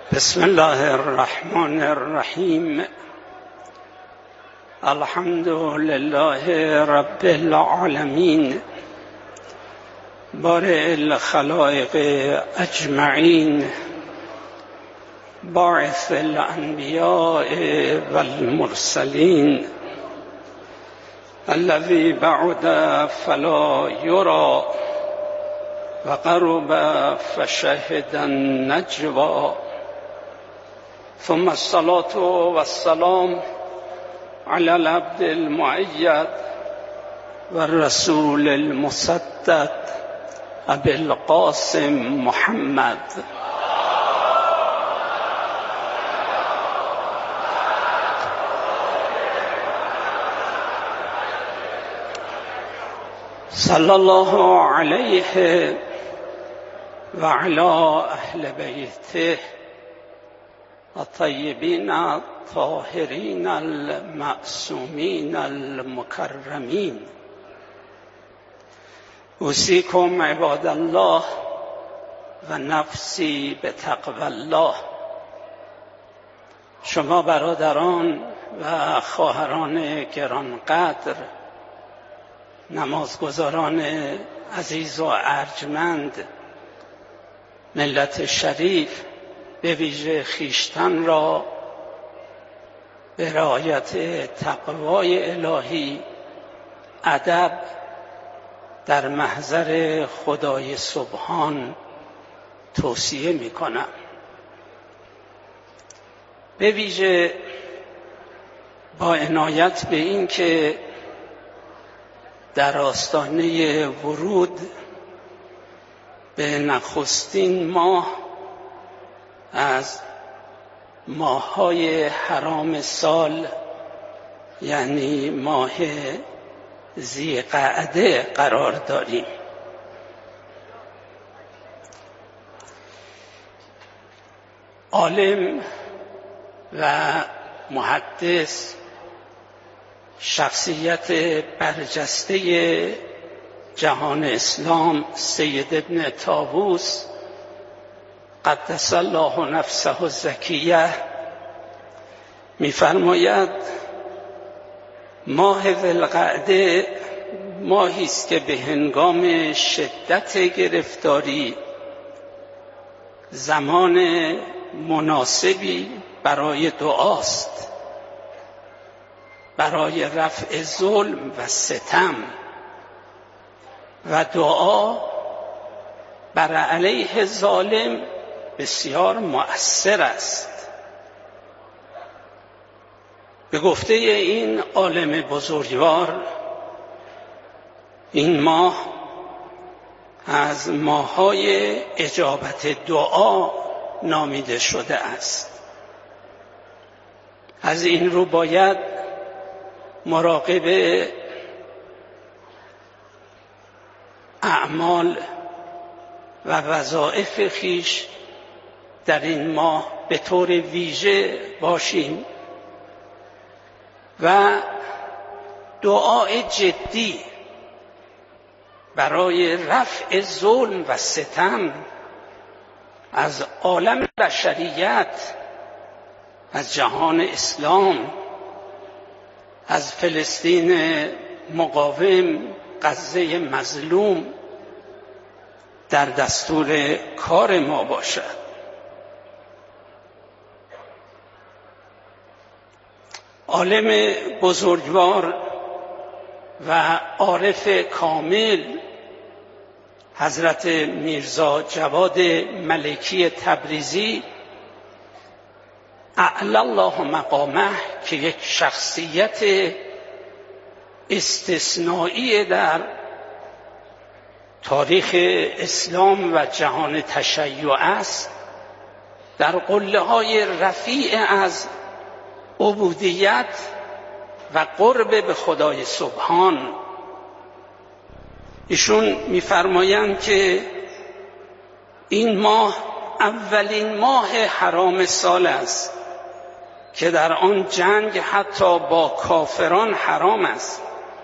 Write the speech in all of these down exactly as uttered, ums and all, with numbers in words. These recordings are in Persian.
بسم الله الرحمن الرحیم. الحمد لله رب العالمین، بارئ الخلائق اجمعین، باعث الانبیاء والمرسلین، الذی بعد فلا یری و قرب فشهد النجوی، ثم الصلاة والسلام على العبد المؤید والرسول المسدد ابي القاسم محمد. صلی الله علیه و علی اهل بیته الطیبین الطاهرین المعصومین المکرمین. اوصیکم عباد الله و نفسی بتقوی الله. شما برادران و خواهران گرانقدر، نمازگزاران عزیز و ارجمند، ملت شریف، به ویژه خویشتن را به رعایت تقوای الهی، ادب در محضر خدای سبحان توصیه می کنم. به ویژه با عنایت به این که در آستانه ورود به نخستین ماه از ماه‌های حرام سال، یعنی ماه ذی‌قعده قرار داریم. عالم و محدث، شخصیت برجسته جهان اسلام، سید ابن طاووس قدس الله نفسه الزکیه می‌فرماید ماه ذوالقعده ماهی است که به هنگام شدت گرفتاری زمان مناسبی برای دعاست، برای رفع ظلم و ستم، و دعا بر علیه ظالم بسیار مؤثر است. به گفته این عالم بزرگوار، این ماه از ماه‌های اجابت دعا نامیده شده است. از این رو باید مراقب اعمال و وظایف خویش در این ماه به طور ویژه باشیم و دعای جدی برای رفع ظلم و ستم از عالم بشریت، از جهان اسلام، از فلسطین مقاوم، غزه مظلوم، در دستور کار ما باشد. عالم بزرگوار و عارف کامل حضرت میرزا جواد ملکی تبریزی اعلی الله مقامه، که یک شخصیت استثنایی در تاریخ اسلام و جهان تشیع است، در قله‌های رفیع از عبودیت و قرب به خدای سبحان، ایشون می‌فرمایند که این ماه اولین ماه حرام سال است که در آن جنگ حتی با کافران حرام است.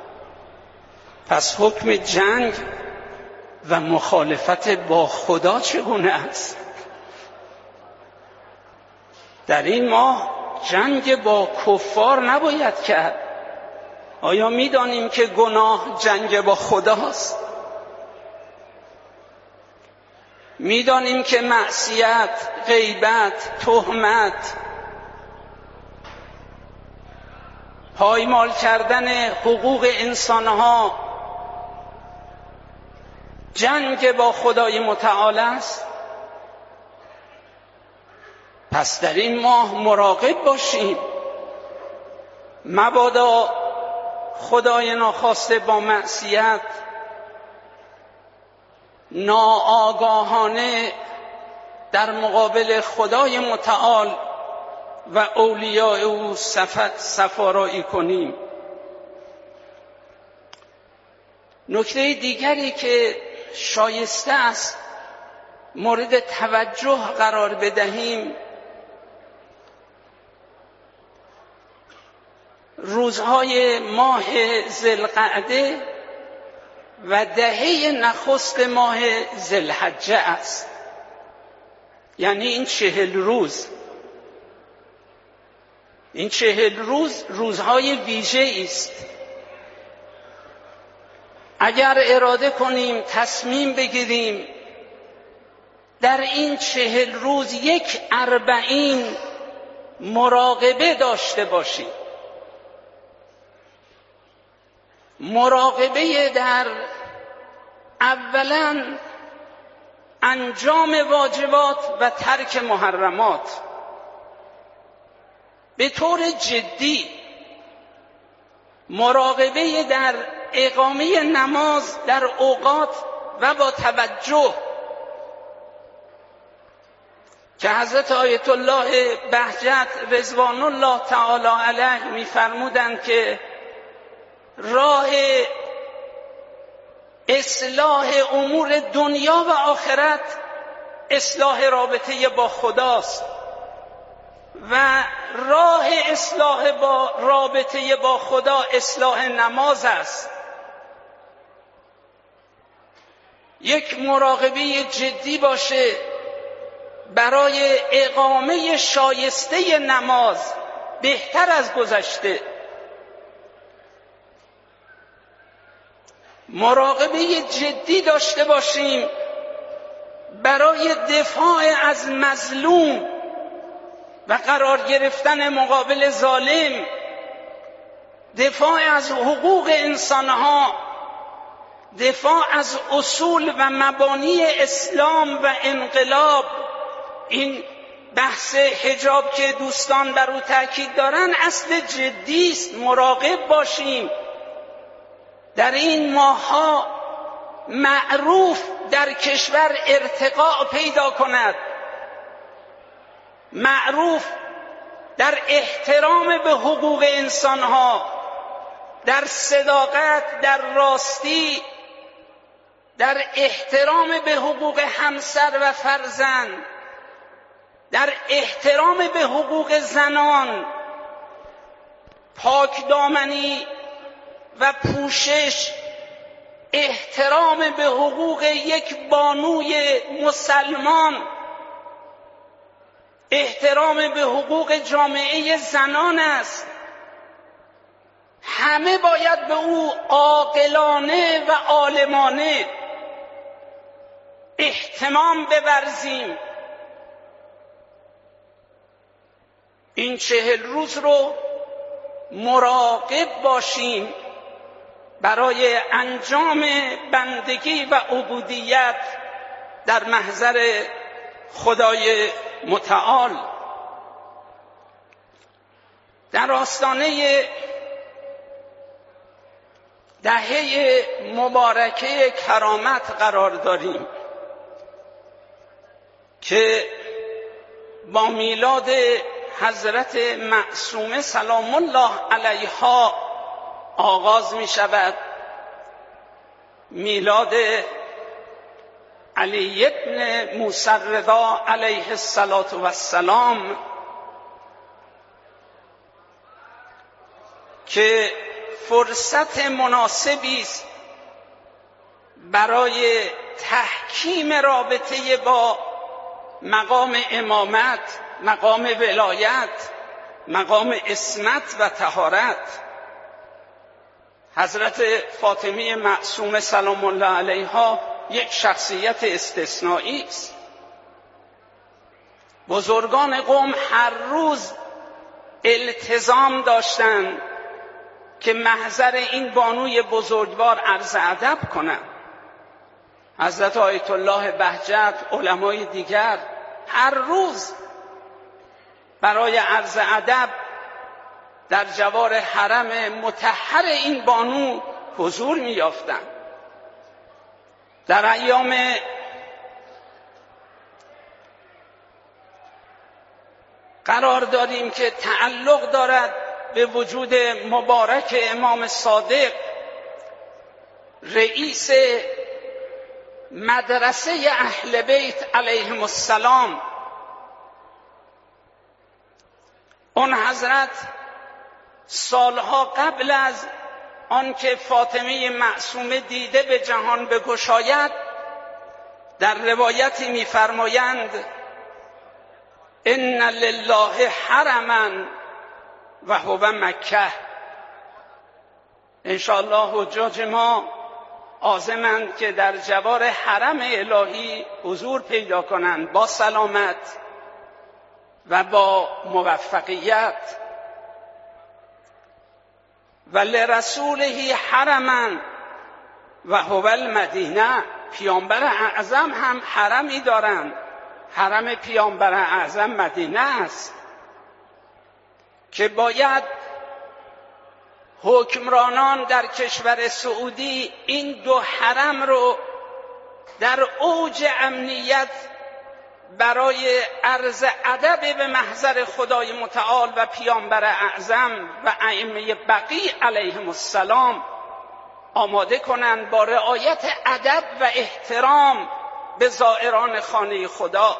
پس حکم جنگ و مخالفت با خدا چگونه است؟ در این ماه جنگ با کفار نباید کرد. آیا می‌دانیم که گناه جنگ با خداست؟ می‌دانیم که معصیت، غیبت، تهمت، پایمال کردن حقوق انسانها جنگ با خدای متعال است؟ پس در این ماه مراقب باشیم، مبادا خدای ناخواسته با معصیت ناآگاهانه در مقابل خدای متعال و اولیاء او سفارایی کنیم. نکته دیگری که شایسته است مورد توجه قرار بدهیم، روزهای ماه ذوالقعده و دهه نخست ماه ذوالحجه است. یعنی این چهل روز این چهل روز روزهای ویژه است. اگر اراده کنیم، تصمیم بگیریم در این چهل روز یک اربعین مراقبه داشته باشیم، مراقبه در اولا انجام واجبات و ترک محرمات به طور جدی، مراقبه در اقامه نماز در اوقات و با توجه که حضرت آیت الله بهجت رضوان الله تعالی علیه می‌فرمودند که راه اصلاح امور دنیا و آخرت اصلاح رابطه با خداست و راه اصلاح با رابطه با خدا اصلاح نماز است. یک مراقبه جدی باشه برای اقامه شایسته نماز بهتر از گذشته، مراقبه جدی داشته باشیم برای دفاع از مظلوم و قرار گرفتن مقابل ظالم، دفاع از حقوق انسانها، دفاع از اصول و مبانی اسلام و انقلاب. این بحث حجاب که دوستان بر او تاکید دارن اصل جدی است. مراقب باشیم در این ماه‌ها معروف در کشور ارتقاء پیدا کند، معروف در احترام به حقوق انسانها، در صداقت، در راستی، در احترام به حقوق همسر و فرزند، در احترام به حقوق زنان، پاکدامنی و پوشش، احترام به حقوق یک بانوی مسلمان، احترام به حقوق جامعه زنان است. همه باید به او عاقلانه و عالمانه اهتمام بورزیم. این چهل روز رو مراقب باشیم برای انجام بندگی و عبودیت در محضر خدای متعال. در آستانه دهه مبارکه کرامت قرار داریم که با میلاد حضرت معصومه سلام الله علیها آغاز می شود. میلاد علی ابن موسی الرضا علیه السلام که فرصت مناسبی است برای تحکیم رابطه با مقام امامت مقام ولایت، مقام عصمت و طهارت. حضرت فاطمه معصومه سلام الله علیها یک شخصیت استثنایی است. بزرگان قوم هر روز التزام داشتند که محضر این بانوی بزرگوار عرض ادب کنند. حضرت آیت الله بهجت، علمای دیگر هر روز برای عرض ادب در جوار حرم مطهر این بانو حضور می یافتند. در ایام قرار داریم که تعلق دارد به وجود مبارک امام صادق، رئیس مدرسه اهل بیت علیهم السلام. اون حضرت سالها قبل از آنکه فاطمه معصومه دیده به جهان بگشاید، در روایتی می‌فرمایند ان لله حرما و هو مکه. انشاءالله حجاج ما عازمند که در جوار حرم الهی حضور پیدا کنند با سلامت و با موفقیت. و لرسوله حرما و هو المدینه. پیامبر اعظم هم حرمی دارند. حرم پیامبر اعظم مدینه است که باید حکمرانان در کشور سعودی این دو حرم رو در اوج امنیت برای عرض ادب به محضر خدای متعال و پیامبر اعظم و ائمه بقیع علیهم السلام آماده کنند با رعایت ادب و احترام به زائران خانه خدا.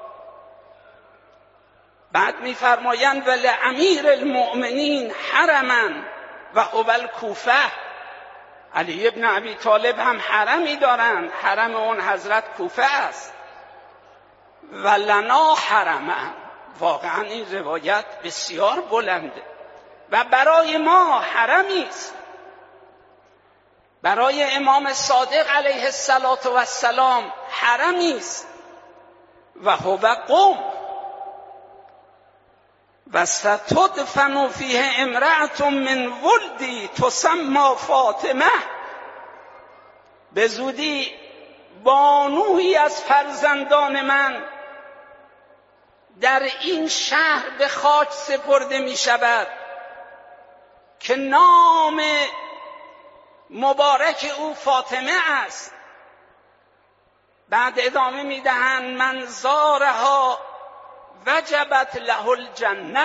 بعد می‌فرمایند ولامیر المؤمنین حرما و هو الکوفه. علی ابن ابی طالب هم حرمی دارند، حرم اون حضرت کوفه است. و لنا حرما. واقعا این روایت بسیار بلنده و برای ما حرمی است. برای امام صادق علیه السلام حرمی است. و هو قم و ستدفن فیه امرأة من ولدی تسمى فاطمه. به زودی بانویی از فرزندان من در این شهر به خاک سپرده می شود که نام مبارک او فاطمه است. بعد ادامه می دهند من زارها وجبت له الجنه.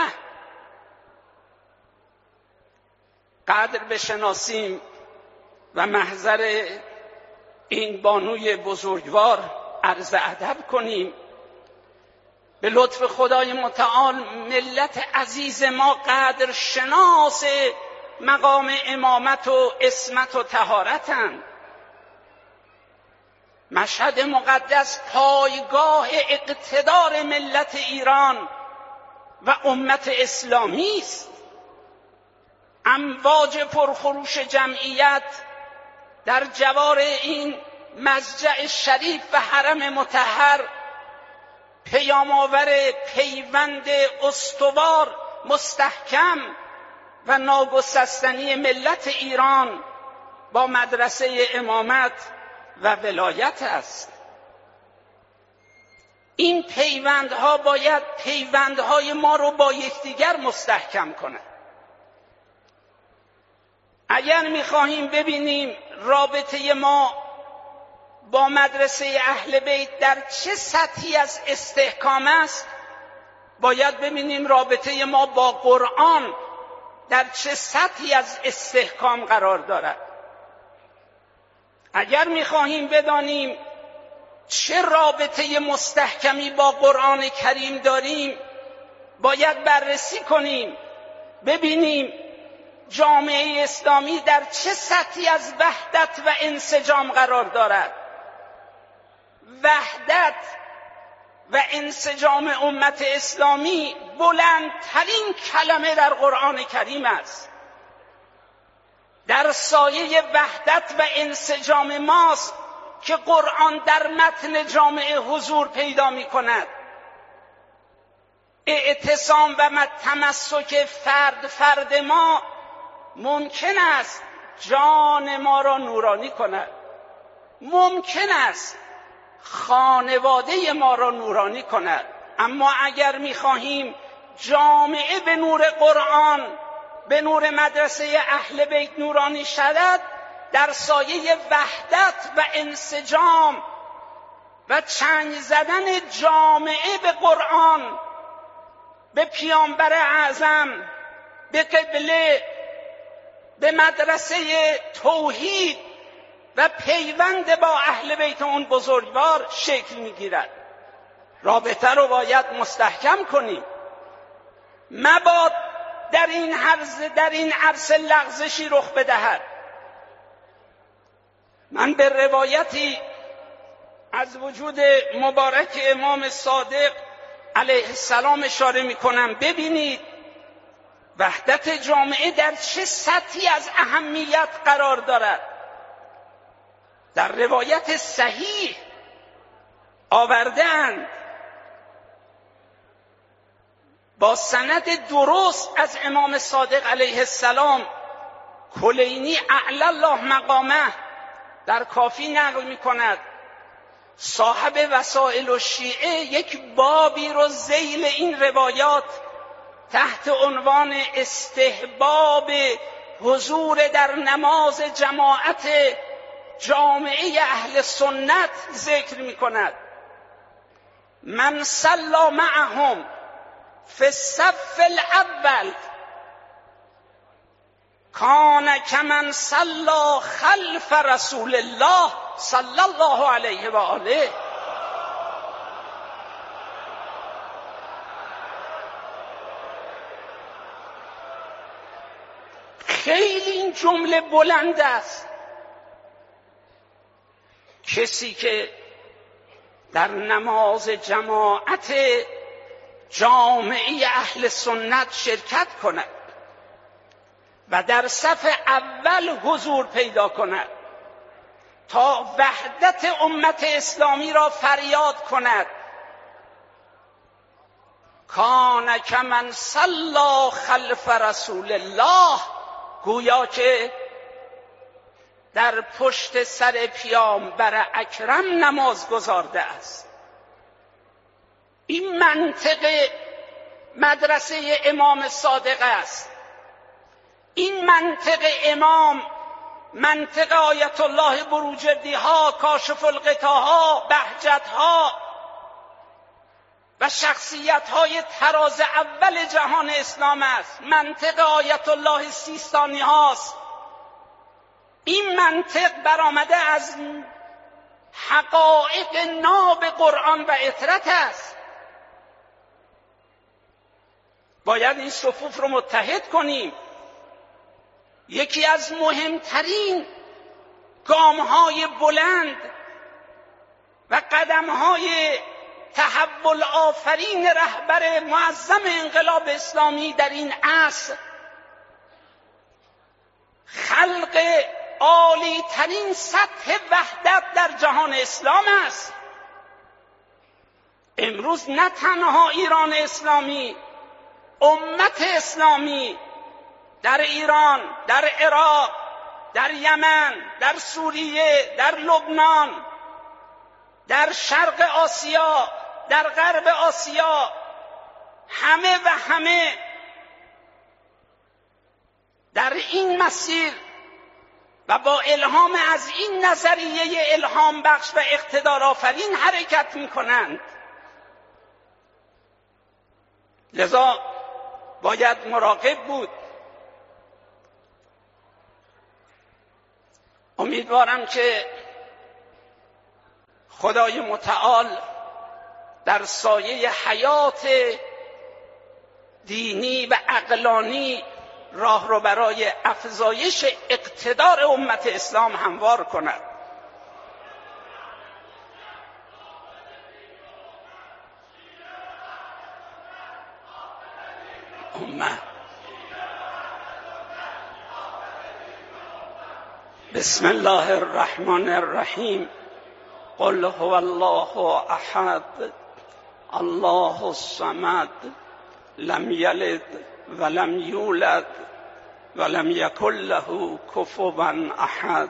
قدر بشناسیم و محضر این بانوی بزرگوار عرض ادب کنیم. به لطف خدای متعال ملت عزیز ما قدر شناس مقام امامت و عصمت و طهارتند. مشهد مقدس پایگاه اقتدار ملت ایران و امت اسلامی است. امواج پرخروش جمعیت در جوار این مضجع شریف و حرم مطهر پیام‌آور پیوند استوار مستحکم و ناگسستنی ملت ایران با مدرسه امامت و ولایت است. این پیوندها باید پیوندهای ما رو با یکدیگر مستحکم کنه. اگر می‌خواهیم ببینیم رابطه ما با مدرسه اهل بیت در چه سطحی از استحکام است، باید ببینیم رابطه ما با قرآن در چه سطحی از استحکام قرار دارد. اگر می‌خواهیم بدانیم چه رابطه مستحکمی با قرآن کریم داریم، باید بررسی کنیم ببینیم جامعه اسلامی در چه سطحی از وحدت و انسجام قرار دارد. وحدت و انسجام امت اسلامی بلندترین کلمه در قرآن کریم است. در سایه وحدت و انسجام ماست که قرآن در متن جامعه حضور پیدا می کند. اعتصام و تمسک فرد فرد ما ممکن است جان ما را نورانی کند، ممکن است خانواده ما را نورانی کند، اما اگر می‌خواهیم جامعه به نور قرآن، به نور مدرسه اهل بیت نورانی شود، در سایه وحدت و انسجام و چنگ زدن جامعه به قرآن، به پیامبر اعظم، به قبله، به مدرسه توحید و پیوند با اهل بیت اون بزرگوار شکل میگیرد. رابطه رو باید مستحکم کنیم. مباد در این عرصه در این عرصه لغزشی رخ بدهد. من به روایتی از وجود مبارک امام صادق علیه السلام اشاره میکنم. ببینید وحدت جامعه در چه سطحی از اهمیت قرار دارد. در روایت صحیح آورده‌اند با سند درست از امام صادق علیه السلام. کلینی اعلی الله مقامه در کافی نقل می کند. صاحب وسائل الشیعه یک بابی رو ذیل این روایات تحت عنوان استحباب حضور در نماز جماعت جامعه اهل سنت ذکر می کند. من صلی معهم فی الصف الاول کان کمن صلی خلف رسول الله صلی الله علیه و آله. خیلی این جمله بلند است. کسی که در نماز جماعت جامعه اهل سنت شرکت کند و در صف اول حضور پیدا کند تا وحدت امت اسلامی را فریاد کند، کان کمن صلی خلف رسول الله، گویا که در پشت سر پیامبر اکرم نماز گزارده است. این منطق مدرسه امام صادق است. این منطق امام، منطق آیت الله بروجردی ها، کاشف الغطاها، بهجت ها و شخصیت های تراز اول جهان اسلام است. منطق آیت الله سیستانی هاست. این منطق برآمده از حقایق ناب قرآن و اطرت است. باید این صفوف رو متحد کنیم. یکی از مهمترین گام‌های بلند و قدم‌های تحول آفرین رهبر معظم انقلاب اسلامی در این عصر خلق عالی ترین سطح وحدت در جهان اسلام است. امروز نه تنها ایران اسلامی، امت اسلامی در ایران، در عراق، در یمن، در سوریه، در لبنان، در شرق آسیا، در غرب آسیا، همه و همه در این مسیر و با الهام از این نظریه الهام بخش و اقتدار آفرین حرکت می کنند. لذا باید مراقب بود. امیدوارم که خدای متعال در سایه حیات دینی و عقلانی راه رو برای افزایش اقتدار امت اسلام هموار کند. امه. بسم الله الرحمن الرحیم. قل هو الله احد الله الصمد لم یلد ولم یولد ولم یکن له کفوا احد.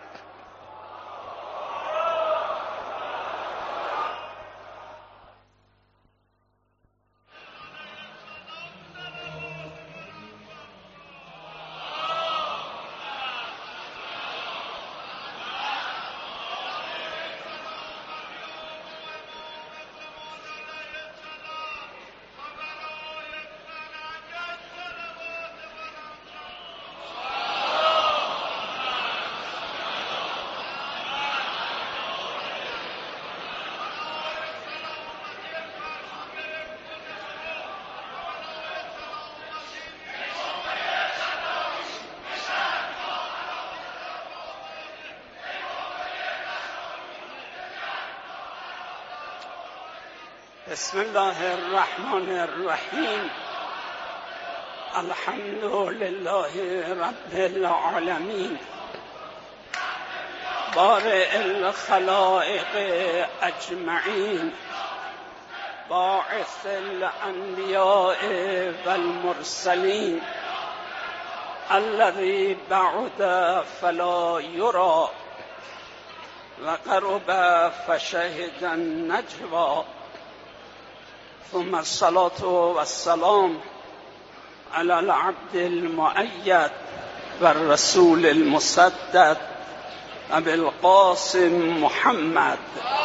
بسم الله الرحمن الرحیم. الحمد لله رب العالمین بارئ الخلائق اجمعین باعث الانبیاء والمرسلین الذی بعد فلا یری و قرب فشهد النجوی. ثم الصلاة والسلام على العبد المؤيد والرسول المسدد أبي القاسم محمد.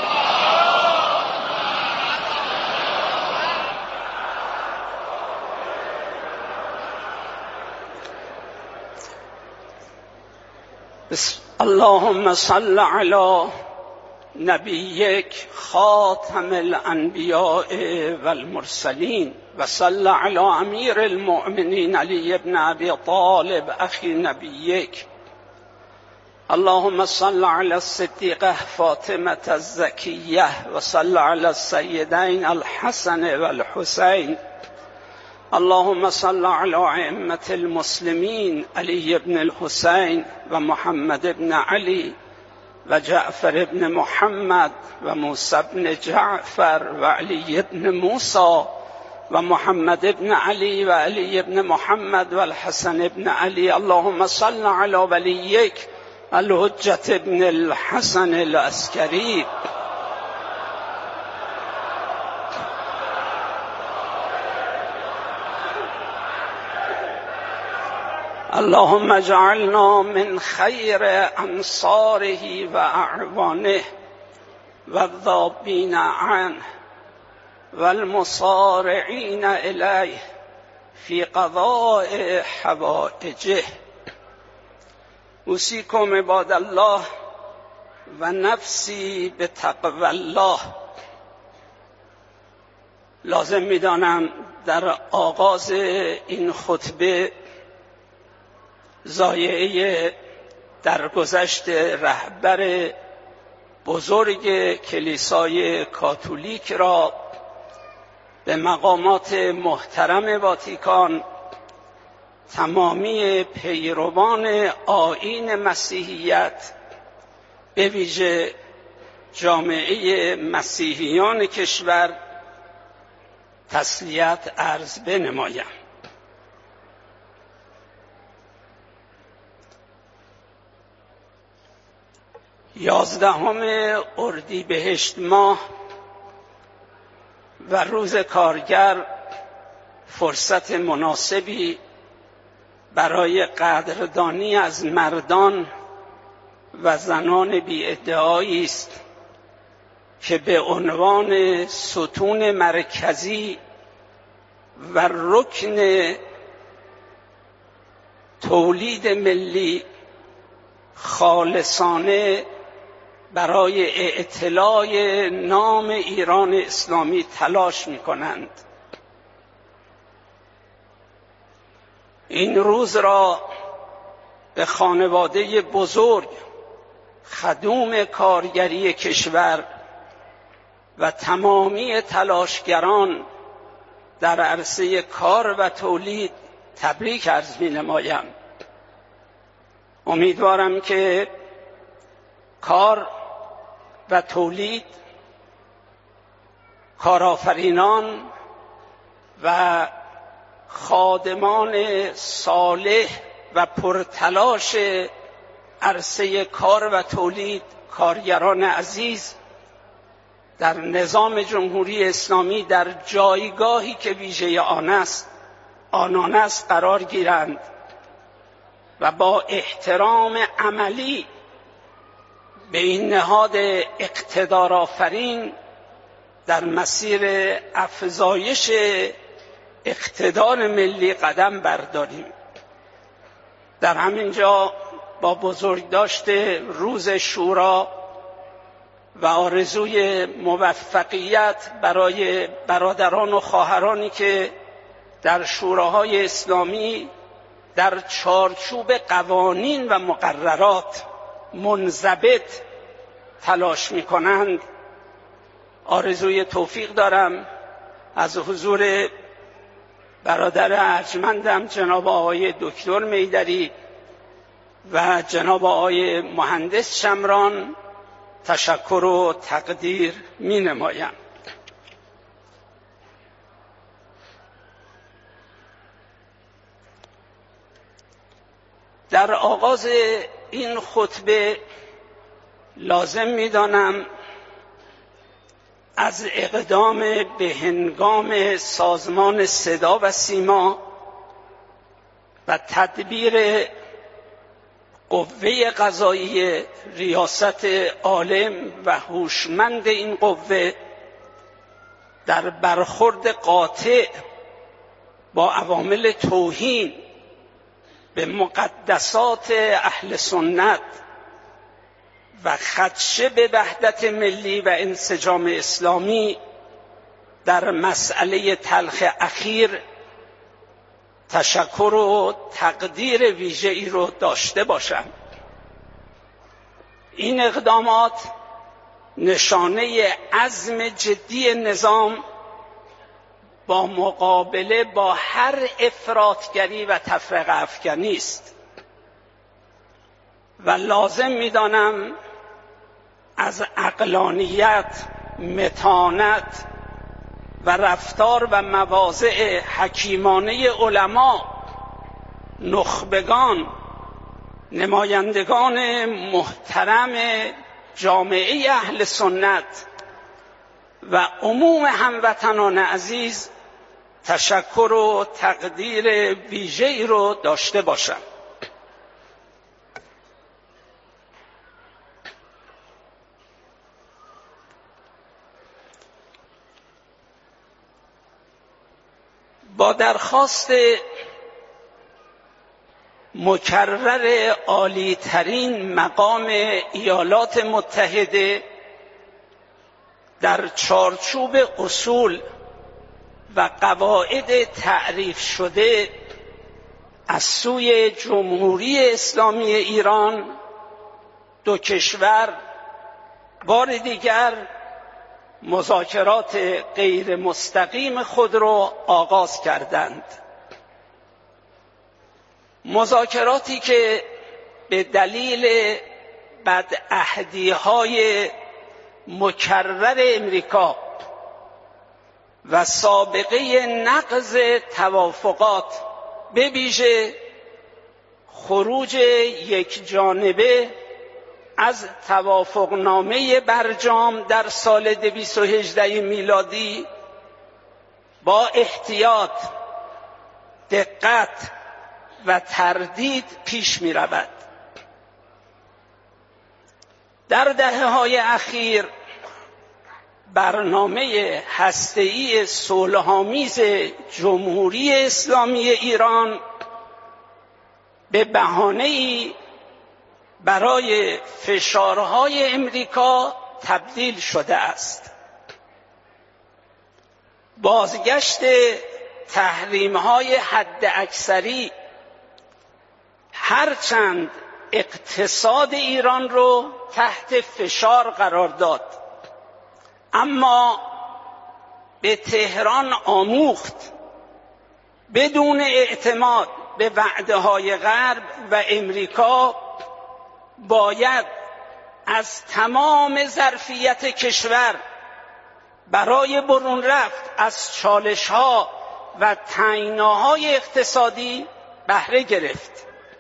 اللهم صل على نبیک خاتم الانبیاء والمرسلین و صل علی امیر المؤمنین علی ابن ابی طالب اخی نبیک. اللهم صل على الصدیقه فاطمه الزکیه و صل على السیدین الحسن والحسین. اللهم صل على ائمه المسلمین علی ابن الحسین و محمد ابن علی و جعفر ابن محمد و موسی ابن جعفر و علی ابن موسی و محمد ابن علی و علی ابن محمد و الحسن ابن علی. اللهم صل على ولیک الحجة ابن الحسن العسکری. اللهم اجعلنا من خیر انصاره و اعوانه و الذابین عنه و المصارعین الیه فی قضاء حوائجه. اوصیکم عباد الله و نفسی بتقوی الله. لازم می‌دانم در آغاز این خطبه ضایعه درگذشت رهبر بزرگ کلیسای کاتولیک را به مقامات محترم واتیکان، تمامی پیروان آیین مسیحیت، به ویژه جامعه مسیحیان کشور تسلیت عرض بنمایم. یازدهم اردیبهشت ماه و روز کارگر فرصت مناسبی برای قدردانی از مردان و زنان بی‌ادعایی است که به عنوان ستون مرکزی و رکن تولید ملی خالصانه برای اعتلاء نام ایران اسلامی تلاش می‌کنند. این روز را به خانواده بزرگ خدوم کارگری کشور و تمامی تلاشگران در عرصه کار و تولید تبریک عرض می‌نمایم. امیدوارم که کار و تولید، کارآفرینان و خادمان صالح و پرتلاش عرصه کار و تولید، کارگران عزیز، در نظام جمهوری اسلامی در جایگاهی که ویژه آن است آنان است قرار گیرند و با احترام عملی به این نهاد اقتدارآفرین در مسیر افزایش اقتدار ملی قدم برداریم. در همین جا با بزرگداشت روز شورا و آرزوی موفقیت برای برادران و خواهرانی که در شوراهای اسلامی در چارچوب قوانین و مقررات منضبط تلاش می‌کنند آرزوی توفیق دارم. از حضور برادر ارجمندم جناب آقای دکتر میدری و جناب آقای مهندس شمران تشکر و تقدیر می‌نمایم. در آغاز این خطبه لازم می‌دانم از اقدام به هنگام سازمان صدا و سیما و تدبیر قوه قضاییه، ریاست عالم و هوشمند این قوه در برخورد قاطع با عوامل توهین به مقدسات اهل سنت و خدشه به وحدت ملی و انسجام اسلامی در مسئله تلخ اخیر تشکر و تقدیر ویژه‌ای رو داشته باشم. این اقدامات نشانه عزم جدی نظام با مقابله با هر افراطگری و تفرقه افکنی است و لازم می‌دانم از عقلانیت، متانت و رفتار و مواضع حکیمانه علما، نخبگان، نمایندگان محترم جامعه اهل سنت و عموم هموطنان عزیز تشکر و تقدیر ویژه‌ای رو داشته باشم. با درخواست مکرر عالی ترین مقام ایالات متحده در چارچوب اصول و قواعد تعریف شده از سوی جمهوری اسلامی ایران، دو کشور بار دیگر مذاکرات غیر مستقیم خود را آغاز کردند. مذاکراتی که به دلیل بدعهدی‌های مکرر امریکا و سابقه نقض توافقات، به ویژه خروج یک جانبه از توافقنامه برجام در سال دویست و هجده میلادی با احتیاط، دقت و تردید پیش می رود. در دهه‌های اخیر برنامه هسته‌ای صلح‌آمیز جمهوری اسلامی ایران به بهانه‌ای برای فشارهای امریکا تبدیل شده است. بازگشت تحریم‌های حداکثری هرچند اقتصاد ایران رو تحت فشار قرار داد، اما به تهران آموخت بدون اعتماد به وعده‌های غرب و امریکا باید از تمام ظرفیت کشور برای برون رفت از چالش‌ها و تنگناهای اقتصادی بهره گرفت.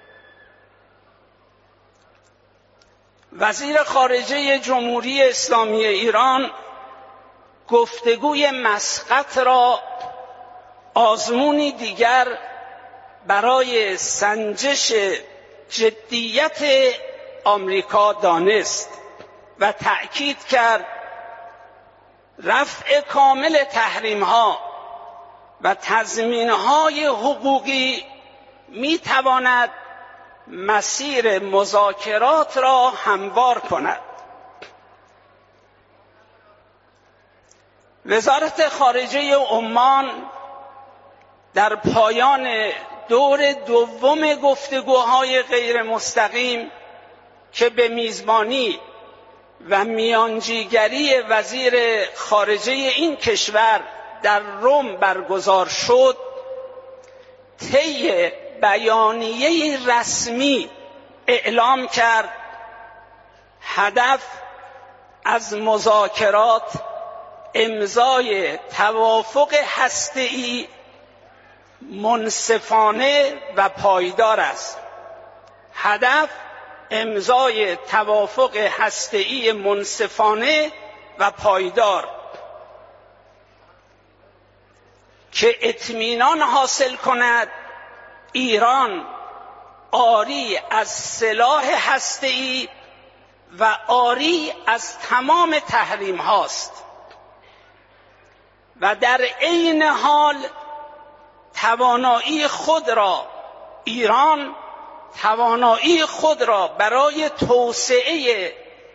وزیر خارجه جمهوری اسلامی ایران گفتگوی مسقط را آزمونی دیگر برای سنجش جدیت آمریکا دانست و تأکید کرد رفع کامل تحریم‌ها و تضمین‌های حقوقی می‌تواند مسیر مذاکرات را هموار کند. وزارت خارجه عمان در پایان دور دوم گفتگوهای غیر مستقیم که به میزبانی و میانجیگری وزیر خارجه این کشور در روم برگزار شد، طی بیانیه رسمی اعلام کرد هدف از مذاکرات امضای توافق هسته‌ای منصفانه و پایدار است. هدف امضای توافق هسته‌ای منصفانه و پایدار که اطمینان حاصل کند ایران عاری از سلاح هسته‌ای و عاری از تمام تحریم هاست و در عین حال توانایی خود را ایران توانایی خود را برای توسعه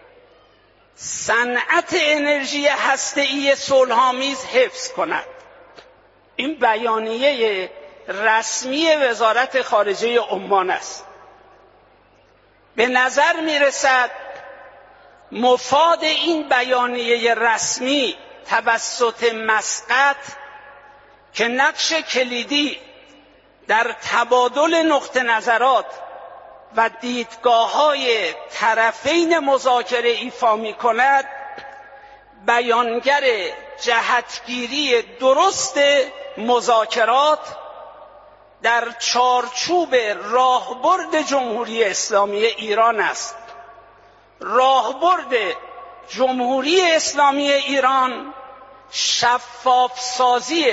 صنعت انرژی هسته‌ای صلح‌آمیز حفظ کند. این بیانیه رسمی وزارت خارجه عمان است. به نظر می‌رسد مفاد این بیانیه رسمی توسط مسقط که نقش کلیدی در تبادل نقطه نظرات و دیدگاه‌های طرفین مذاکره ایفا می‌کند، بیانگر جهتگیری درست مذاکرات در چارچوب راهبرد جمهوری اسلامی ایران است. راهبرد جمهوری اسلامی ایران شفاف سازی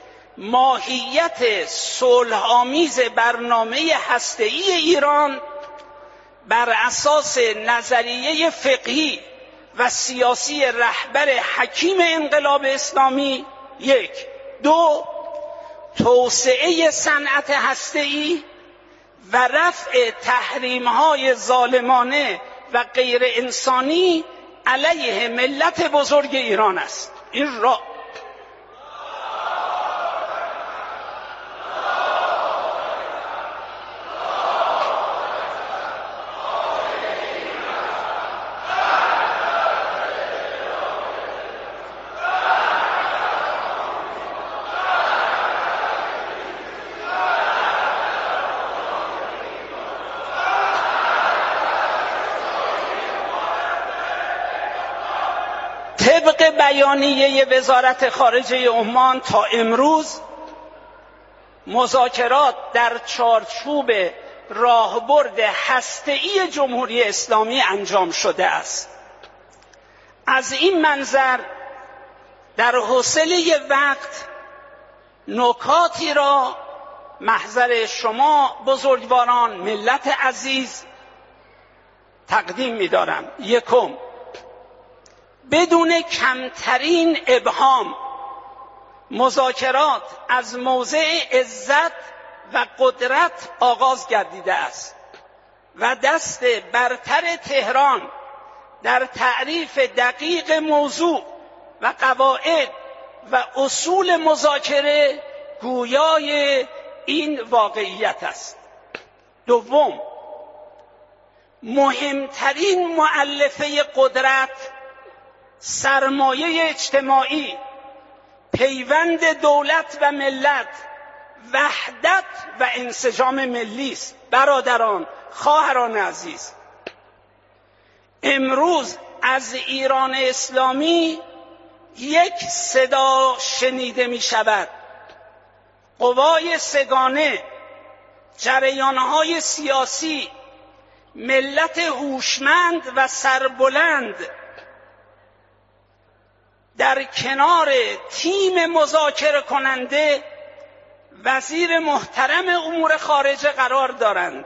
ماهیت صلح‌آمیز برنامه هسته‌ای ایران بر اساس نظریه فقهی و سیاسی رهبر حکیم انقلاب اسلامی یک. دو، توسعه صنعت هسته‌ای و رفع تحریم‌های ظالمانه و غیر انسانی علیه ملت بزرگ ایران است. این را طبق بیانیه وزارت خارجه عمان تا امروز مذاکرات در چارچوب راهبرد هسته‌ای جمهوری اسلامی انجام شده است. از این منظر در حوصله وقت نکاتی را محضر شما بزرگواران ملت عزیز تقدیم می‌دارم. یکم، بدون کمترین ابهام مذاکرات از موضع عزت و قدرت آغاز گردیده است و دست برتر تهران در تعریف دقیق موضوع و قواعد و اصول مذاکره گویای این واقعیت است. دوم، مهمترین مؤلفه قدرت، سرمایه اجتماعی، پیوند دولت و ملت وحدت و انسجام ملی است. برادران، خواهران عزیز، امروز از ایران اسلامی یک صدا شنیده می شود. قوای سگانه، جریانهای سیاسی، ملت هوشمند و سربلند در کنار تیم مذاکره کننده وزیر محترم امور خارجه قرار دارند.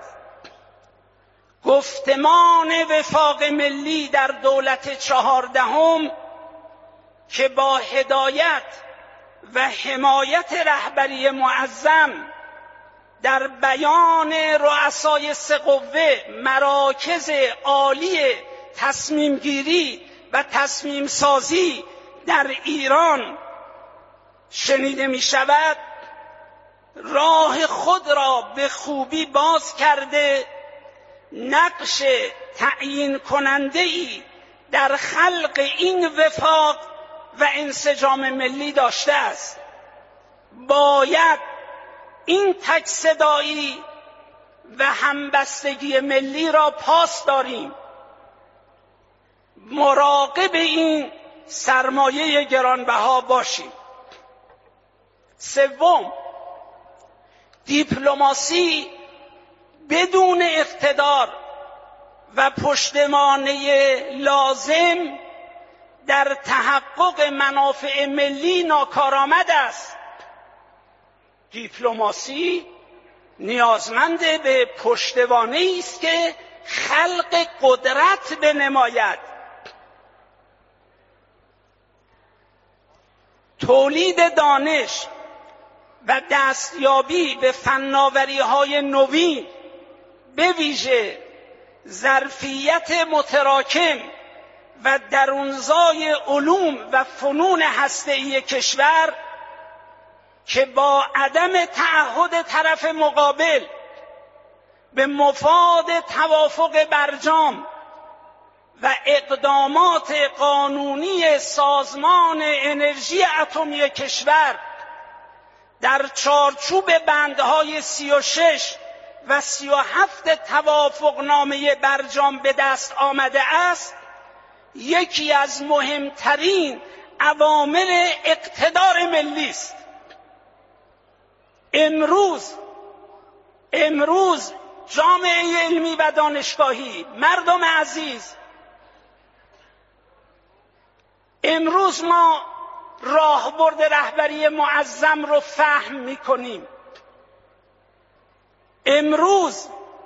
گفتمان وفاق ملی در دولت چهاردهم که با هدایت و حمایت رهبری معظم در بیان رؤسای سه قوه مراکز عالی تصمیم گیری و تصمیم سازی در ایران شنیده می شود، راه خود را به خوبی باز کرده نقش تعیین کننده ای در خلق این وفاق و انسجام ملی داشته است. باید این تک صدایی و همبستگی ملی را پاس داریم. مراقب این سرمایه گرانبها باشیم. سوم، دیپلماسی بدون اقتدار و پشتوانه لازم در تحقق منافع ملی ناکارآمد است. دیپلماسی نیازمند به پشتوانه‌ای است که خلق قدرت بنماید. تولید دانش و دستیابی به فناوری‌های نوین، به ویژه ظرفیت متراکم و درونزای علوم و فنون هسته‌ای کشور که با عدم تعهد طرف مقابل به مفاد توافق برجام و اقدامات قانونی سازمان انرژی اتمی کشور در چارچوب بندهای سی و شش و سی و هفت توافقنامه برجام به دست آمده است، یکی از مهمترین عوامل اقتدار ملی است. امروز امروز جامعه علمی و دانشگاهی، مردم عزیز، امروز ما راهبرد رهبری معظم رو فهم می‌کنیم. امروز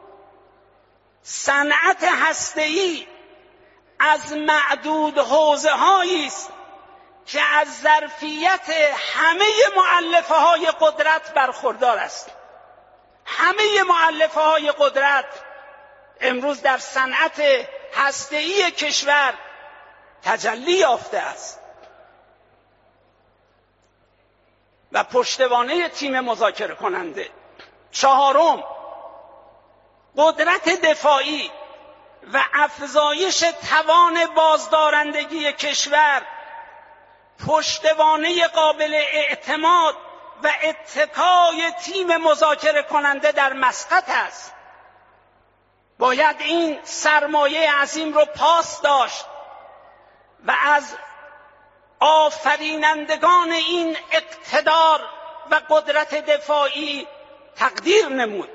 صنعت هسته‌ای از معدود حوزه‌هایی است که از ظرفیت همه مؤلفه‌های قدرت برخوردار است. همه مؤلفه‌های قدرت امروز در صنعت هسته‌ای کشور تجلی یافته است و پشتوانه تیم مذاکره کننده. چهارم، قدرت دفاعی و افزایش توان بازدارندگی کشور پشتوانه قابل اعتماد و اتکای تیم مذاکره کننده در مسقط است. باید این سرمایه عظیم رو پاس داشت و از آفرینندگان این اقتدار و قدرت دفاعی تقدیر نمود.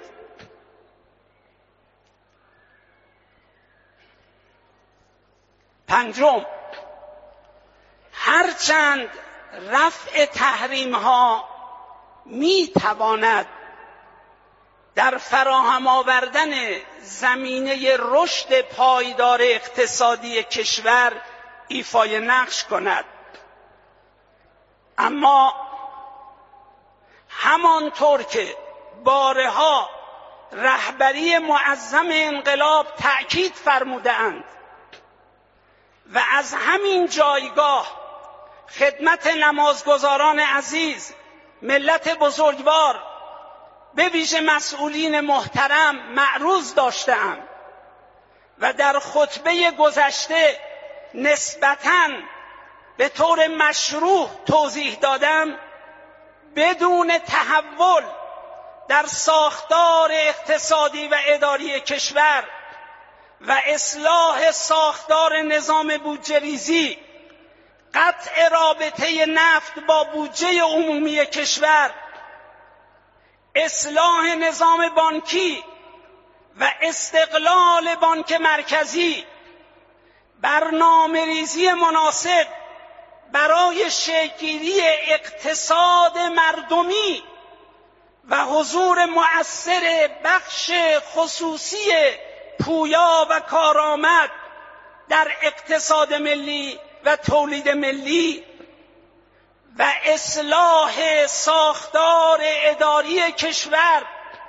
پنجم، هرچند رفع تحریم ها می تواند در فراهم آوردن زمینه رشد پایدار اقتصادی کشور ایفای نقش کند، اما همانطور که بارها رهبری معظم انقلاب تأکید فرموده‌اند و از همین جایگاه خدمت نمازگزاران عزیز، ملت بزرگوار، به ویژه مسئولین محترم معروض داشته‌ام و در خطبه گذشته نسبتاً به طور مشروع توضیح دادم، بدون تحول در ساختار اقتصادی و اداری کشور و اصلاح ساختار نظام بودجه‌ریزی، قطع رابطه نفت با بودجه عمومی کشور، اصلاح نظام بانکی و استقلال بانک مرکزی، برنامه‌ریزی مناسب برای شکل‌گیری اقتصاد مردمی و حضور مؤثر بخش خصوصی پویا و کارآمد در اقتصاد ملی و تولید ملی و اصلاح ساختار اداری کشور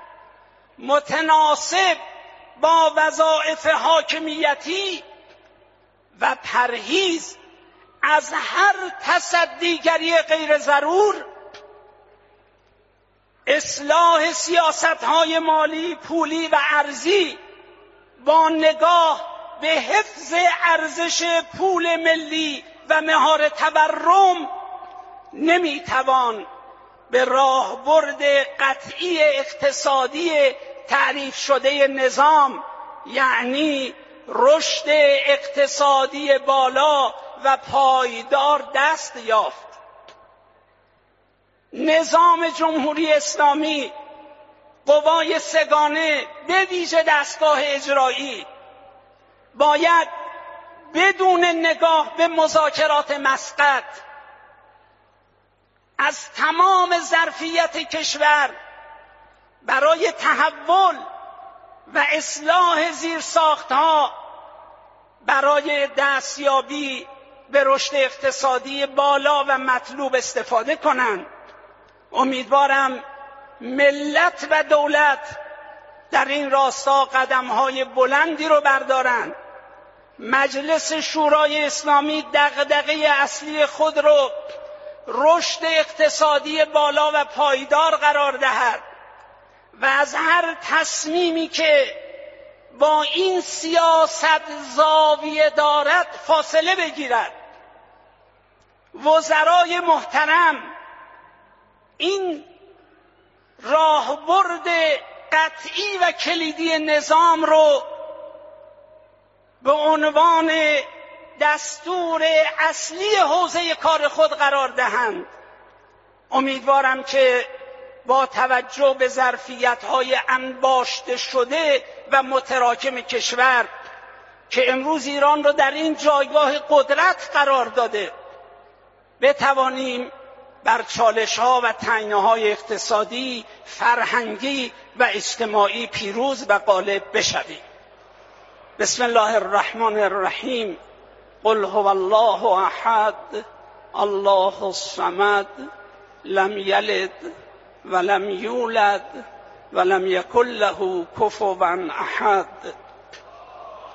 متناسب با وظایف حاکمیتی و پرهیز از هر تصدیگری غیر ضرور، اصلاح سیاست‌های مالی، پولی و ارزی با نگاه به حفظ ارزش پول ملی و مهار تورم نمیتوان به راهبرد قطعی اقتصادی تعریف شده نظام، یعنی رشد اقتصادی بالا و پایدار دست یافت. نظام جمهوری اسلامی قوای سگانه به ویژه دستگاه اجرایی باید بدون نگاه به مذاکرات مسقط از تمام ظرفیت کشور برای تحول و اصلاح زیرساختها برای دستیابی به رشد اقتصادی بالا و مطلوب استفاده کنند. امیدوارم ملت و دولت در این راستا قدم‌های بلندی رو بردارند. مجلس شورای اسلامی دغدغه اصلی خود رو رشد اقتصادی بالا و پایدار قرار دهد و از هر تصمیمی که با این سیاست زاویه دارد فاصله بگیرد. وزرای محترم این راهبرد قطعی و کلیدی نظام رو به عنوان دستور اصلی حوزه کار خود قرار دهند. امیدوارم که با توجه به ظرفیت‌های انباشته شده و متراکم کشور که امروز ایران رو در این جایگاه قدرت قرار داده، بتوانیم بر چالش‌ها و تنگناهای اقتصادی، فرهنگی و اجتماعی پیروز و غالب بشویم. بسم الله الرحمن الرحیم. قل هو الله احد الله الصمد لم یلد ولم یولد ولم یکن له کفوا احد.